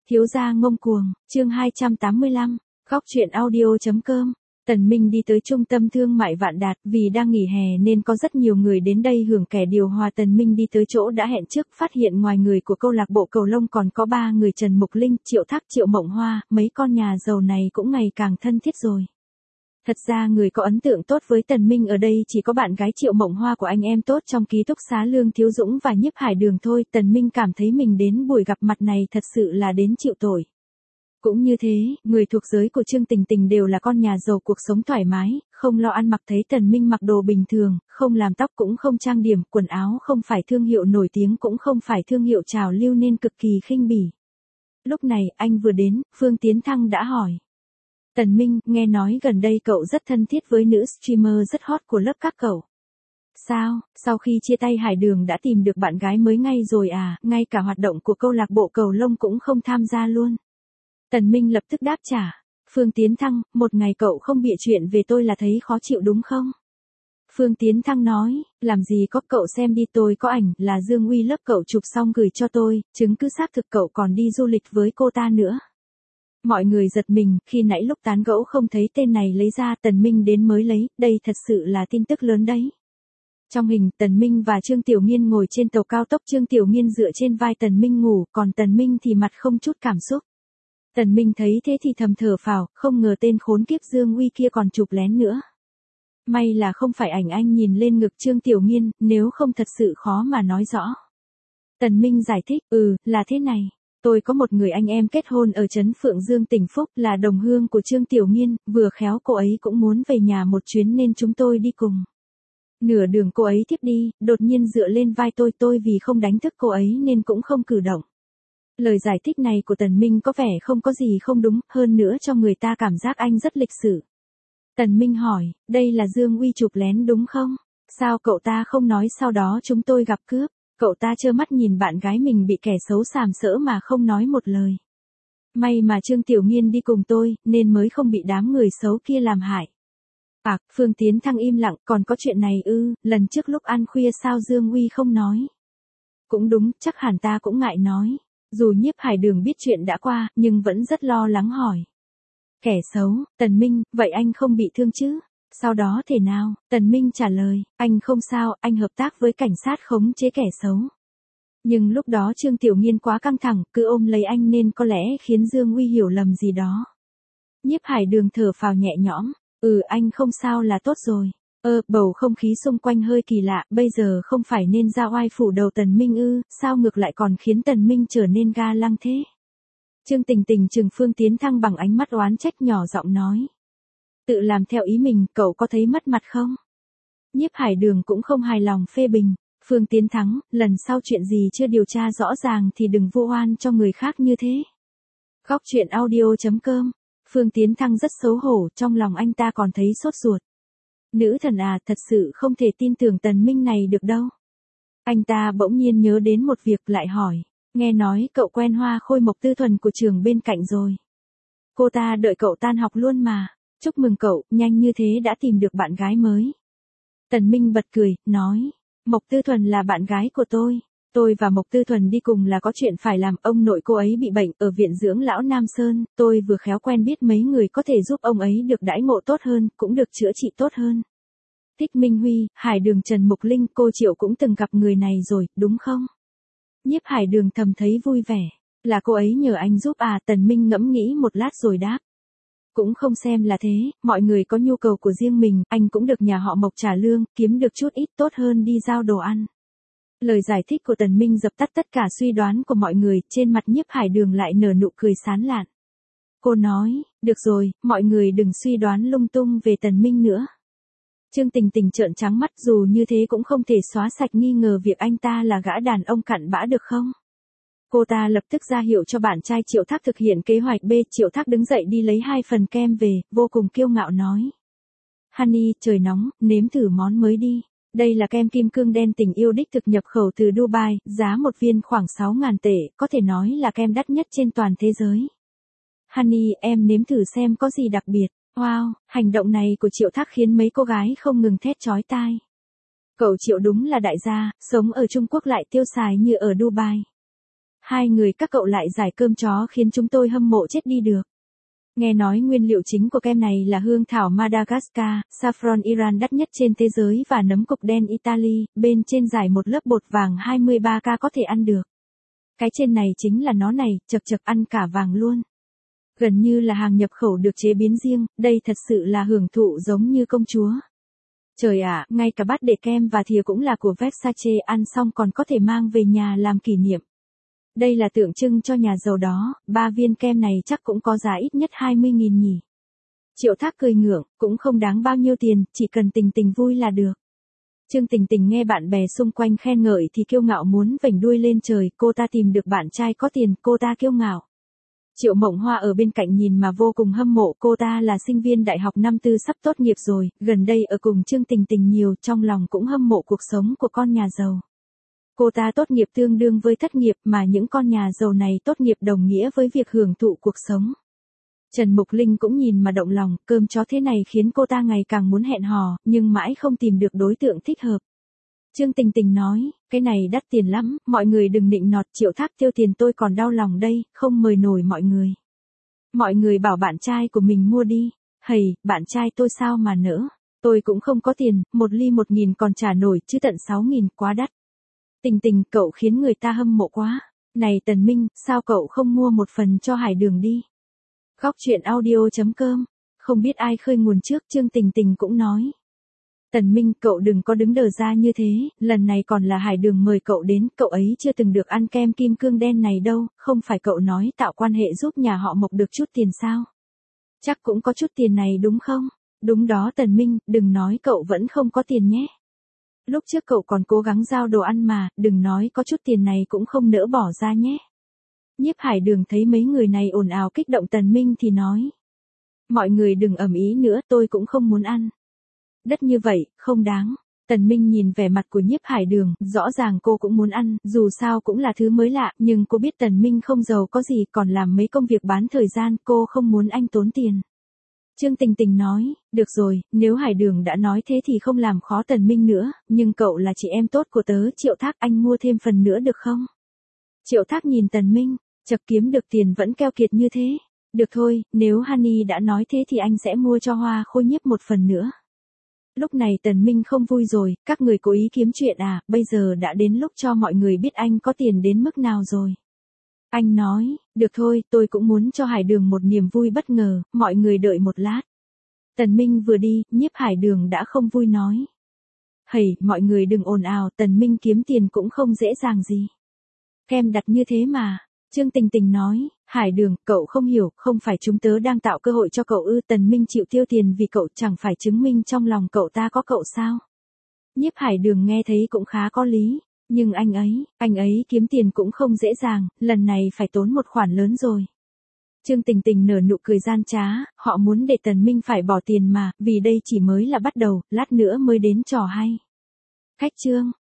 Thiếu gia ngông cuồng, chương 285, góc truyện audio.com. Tần Minh đi tới trung tâm thương mại Vạn Đạt, vì đang nghỉ hè nên có rất nhiều người đến đây hưởng kẻ điều hòa. Tần Minh đi tới chỗ đã hẹn trước, phát hiện ngoài người của câu lạc bộ cầu lông còn có 3 người: Trần Mục Linh, Triệu Thác, Triệu Mộng Hoa. Mấy con nhà giàu này cũng ngày càng thân thiết rồi. Thật ra người có ấn tượng tốt với Tần Minh ở đây chỉ có bạn gái Triệu Mộng Hoa của anh em tốt trong ký túc xá Lương Thiếu Dũng và Nhiếp Hải Đường thôi. Tần Minh cảm thấy mình đến buổi gặp mặt này thật sự là đến chịu tội. Cũng như thế, người thuộc giới của Trương Tình Tình đều là con nhà giàu, cuộc sống thoải mái, không lo ăn mặc. Thấy Tần Minh mặc đồ bình thường, không làm tóc cũng không trang điểm, quần áo không phải thương hiệu nổi tiếng cũng không phải thương hiệu trào lưu nên cực kỳ khinh bỉ. Lúc này anh vừa đến, Phương Tiến Thăng đã hỏi: Tần Minh, nghe nói gần đây cậu rất thân thiết với nữ streamer rất hot của lớp các cậu. Sao, sau khi chia tay Hải Đường đã tìm được bạn gái mới ngay rồi à, ngay cả hoạt động của câu lạc bộ cầu lông cũng không tham gia luôn? Tần Minh lập tức đáp trả: Phương Tiến Thăng, một ngày cậu không bịa chuyện về tôi là thấy khó chịu đúng không? Phương Tiến Thăng nói: làm gì có, cậu xem đi, tôi có ảnh là Dương Uy lớp cậu chụp xong gửi cho tôi, chứng cứ xác thực cậu còn đi du lịch với cô ta nữa. Mọi người giật mình, khi nãy lúc tán gẫu không thấy tên này lấy ra, Tần Minh đến mới lấy, đây thật sự là tin tức lớn đấy. Trong hình, Tần Minh và Trương Tiểu Nghiên ngồi trên tàu cao tốc, Trương Tiểu Nghiên dựa trên vai Tần Minh ngủ, còn Tần Minh thì mặt không chút cảm xúc. Tần Minh thấy thế thì thầm thở phào, không ngờ tên khốn kiếp Dương Uy kia còn chụp lén nữa. May là không phải ảnh anh nhìn lên ngực Trương Tiểu Nghiên, nếu không thật sự khó mà nói rõ. Tần Minh giải thích: là thế này. Tôi có một người anh em kết hôn ở trấn Phượng Dương tỉnh Phúc, là đồng hương của Trương Tiểu Nghiên, vừa khéo cô ấy cũng muốn về nhà một chuyến nên chúng tôi đi cùng. Nửa đường cô ấy thiếp đi, đột nhiên dựa lên vai tôi vì không đánh thức cô ấy nên cũng không cử động. Lời giải thích này của Tần Minh có vẻ không có gì không đúng, hơn nữa cho người ta cảm giác anh rất lịch sự. Tần Minh hỏi: đây là Dương Uy chụp lén đúng không? Sao cậu ta không nói sau đó chúng tôi gặp cướp? Cậu ta trơ mắt nhìn bạn gái mình bị kẻ xấu sàm sỡ mà không nói một lời. May mà Trương Tiểu Nghiên đi cùng tôi, nên mới không bị đám người xấu kia làm hại. Phương Tiến Thăng im lặng: còn có chuyện này ư? Lần trước lúc ăn khuya sao Dương Uy không nói? Cũng đúng, chắc hẳn ta cũng ngại nói. Dù Nhiếp Hải Đường biết chuyện đã qua, nhưng vẫn rất lo lắng hỏi: kẻ xấu? Tần Minh, vậy anh không bị thương chứ? Sau đó thế nào? Tần Minh trả lời: anh không sao, anh hợp tác với cảnh sát khống chế kẻ xấu. Nhưng lúc đó Trương Tiểu Nghiên quá căng thẳng, cứ ôm lấy anh nên có lẽ khiến Dương Uy hiểu lầm gì đó. Nhiếp Hải Đường thở phào nhẹ nhõm: anh không sao là tốt rồi. Bầu không khí xung quanh hơi kỳ lạ, bây giờ không phải nên ra oai phủ đầu Tần Minh ư, sao ngược lại còn khiến Tần Minh trở nên ga lăng thế? Trương Tình Tình trừng Phương Tiến Thăng bằng ánh mắt oán trách, nhỏ giọng nói: tự làm theo ý mình, cậu có thấy mất mặt không? Nhiếp Hải Đường cũng không hài lòng phê bình: Phương Tiến Thắng, lần sau chuyện gì chưa điều tra rõ ràng thì đừng vu oan cho người khác như thế. Góc truyện audio.com. Phương Tiến Thăng rất xấu hổ, trong lòng anh ta còn thấy sốt ruột. Nữ thần à, thật sự không thể tin tưởng Tần Minh này được đâu. Anh ta bỗng nhiên nhớ đến một việc, lại hỏi: nghe nói cậu quen Hoa Khôi Mộc Tư Thuần của trường bên cạnh rồi. Cô ta đợi cậu tan học luôn mà. Chúc mừng cậu, nhanh như thế đã tìm được bạn gái mới. Tần Minh bật cười, nói: Mộc Tư Thuần là bạn gái của tôi. Tôi và Mộc Tư Thuần đi cùng là có chuyện phải làm, ông nội cô ấy bị bệnh ở viện dưỡng lão Nam Sơn, tôi vừa khéo quen biết mấy người có thể giúp ông ấy được đãi ngộ tốt hơn, cũng được chữa trị tốt hơn. Thích Minh Huy, Hải Đường, Trần Mục Linh, cô Triệu cũng từng gặp người này rồi, đúng không? Nhiếp Hải Đường thầm thấy vui vẻ. Là cô ấy nhờ anh giúp à? Tần Minh ngẫm nghĩ một lát rồi đáp: cũng không xem là thế, mọi người có nhu cầu của riêng mình, anh cũng được nhà họ Mộc trả lương, kiếm được chút ít tốt hơn đi giao đồ ăn. Lời giải thích của Tần Minh dập tắt tất cả suy đoán của mọi người, trên mặt Nhiếp Hải Đường lại nở nụ cười sán lạn. Cô nói: được rồi, mọi người đừng suy đoán lung tung về Tần Minh nữa. Trương Tình Tình trợn trắng mắt, dù như thế cũng không thể xóa sạch nghi ngờ việc anh ta là gã đàn ông cặn bã được không? Cô ta lập tức ra hiệu cho bạn trai Triệu Thác thực hiện kế hoạch B. Triệu Thác đứng dậy đi lấy 2 phần kem về, vô cùng kiêu ngạo nói: Honey, trời nóng, nếm thử món mới đi. Đây là kem kim cương đen tình yêu đích thực nhập khẩu từ Dubai, giá một viên khoảng 6.000 tệ, có thể nói là kem đắt nhất trên toàn thế giới. Honey, em nếm thử xem có gì đặc biệt. Wow, hành động này của Triệu Thác khiến mấy cô gái không ngừng thét chói tai. Cậu Triệu đúng là đại gia, sống ở Trung Quốc lại tiêu xài như ở Dubai. Hai người các cậu lại giải cơm chó khiến chúng tôi hâm mộ chết đi được. Nghe nói nguyên liệu chính của kem này là hương thảo Madagascar, saffron Iran đắt nhất trên thế giới và nấm cục đen Italy, bên trên giải một lớp bột vàng 23K có thể ăn được. Cái trên này chính là nó này, chật chật ăn cả vàng luôn. Gần như là hàng nhập khẩu được chế biến riêng, đây thật sự là hưởng thụ giống như công chúa. Trời ạ, ngay cả bát để kem và thìa cũng là của Versace, ăn xong còn có thể mang về nhà làm kỷ niệm. Đây là tượng trưng cho nhà giàu đó, 3 viên kem này chắc cũng có giá ít nhất 20.000 nhỉ. Triệu Thác cười ngượng, cũng không đáng bao nhiêu tiền, chỉ cần Tình Tình vui là được. Trương Tình Tình nghe bạn bè xung quanh khen ngợi thì kiêu ngạo muốn vểnh đuôi lên trời, cô ta tìm được bạn trai có tiền, cô ta kiêu ngạo. Triệu Mộng Hoa ở bên cạnh nhìn mà vô cùng hâm mộ, cô ta là sinh viên đại học năm tư sắp tốt nghiệp rồi, gần đây ở cùng Trương Tình Tình nhiều, trong lòng cũng hâm mộ cuộc sống của con nhà giàu. Cô ta tốt nghiệp tương đương với thất nghiệp mà những con nhà giàu này tốt nghiệp đồng nghĩa với việc hưởng thụ cuộc sống. Trần Mục Linh cũng nhìn mà động lòng, cơm chó thế này khiến cô ta ngày càng muốn hẹn hò, nhưng mãi không tìm được đối tượng thích hợp. Trương Tình Tình nói, cái này đắt tiền lắm, mọi người đừng nịnh nọt, Triệu Thác tiêu tiền tôi còn đau lòng đây, không mời nổi mọi người. Mọi người bảo bạn trai của mình mua đi, hầy, bạn trai tôi sao mà nỡ, tôi cũng không có tiền, 1 ly 1.000 còn trả nổi chứ tận 6.000 quá đắt. Tình Tình, cậu khiến người ta hâm mộ quá. Này Tần Minh, sao cậu không mua một phần cho Hải Đường đi? Góc chuyện audio.com. Không biết ai khơi nguồn trước, Trương Tình Tình cũng nói. Tần Minh, cậu đừng có đứng đờ ra như thế, lần này còn là Hải Đường mời cậu đến, cậu ấy chưa từng được ăn kem kim cương đen này đâu, không phải cậu nói tạo quan hệ giúp nhà họ Mộc được chút tiền sao? Chắc cũng có chút tiền này đúng không? Đúng đó Tần Minh, đừng nói cậu vẫn không có tiền nhé. Lúc trước cậu còn cố gắng giao đồ ăn mà, đừng nói có chút tiền này cũng không nỡ bỏ ra nhé. Nhiếp Hải Đường thấy mấy người này ồn ào kích động Tần Minh thì nói. Mọi người đừng ầm ĩ nữa, tôi cũng không muốn ăn. Đất như vậy, không đáng. Tần Minh nhìn vẻ mặt của Nhiếp Hải Đường, rõ ràng cô cũng muốn ăn, dù sao cũng là thứ mới lạ, nhưng cô biết Tần Minh không giàu có gì, còn làm mấy công việc bán thời gian, cô không muốn anh tốn tiền. Trương Tình Tình nói, được rồi, nếu Hải Đường đã nói thế thì không làm khó Tần Minh nữa, nhưng cậu là chị em tốt của tớ, Triệu Thác, anh mua thêm phần nữa được không? Triệu Thác nhìn Tần Minh, chật kiếm được tiền vẫn keo kiệt như thế. Được thôi, nếu Honey đã nói thế thì anh sẽ mua cho Hoa Khôi Nhiếp một phần nữa. Lúc này Tần Minh không vui rồi, các người cố ý kiếm chuyện à, bây giờ đã đến lúc cho mọi người biết anh có tiền đến mức nào rồi. Anh nói, được thôi, tôi cũng muốn cho Hải Đường một niềm vui bất ngờ, mọi người đợi một lát. Tần Minh vừa đi, Nhiếp Hải Đường đã không vui nói. Hầy, mọi người đừng ồn ào, Tần Minh kiếm tiền cũng không dễ dàng gì. Kem đặt như thế mà. Trương Tình Tình nói, Hải Đường, cậu không hiểu, không phải chúng tớ đang tạo cơ hội cho cậu ư, Tần Minh chịu tiêu tiền vì cậu, chẳng phải chứng minh trong lòng cậu ta có cậu sao. Nhiếp Hải Đường nghe thấy cũng khá có lý, nhưng anh ấy kiếm tiền cũng không dễ dàng, lần này phải tốn một khoản lớn rồi. Trương Tình Tình nở nụ cười gian trá, họ muốn để Tần Minh phải bỏ tiền mà, vì đây chỉ mới là bắt đầu, lát nữa mới đến trò hay. Khách Trương.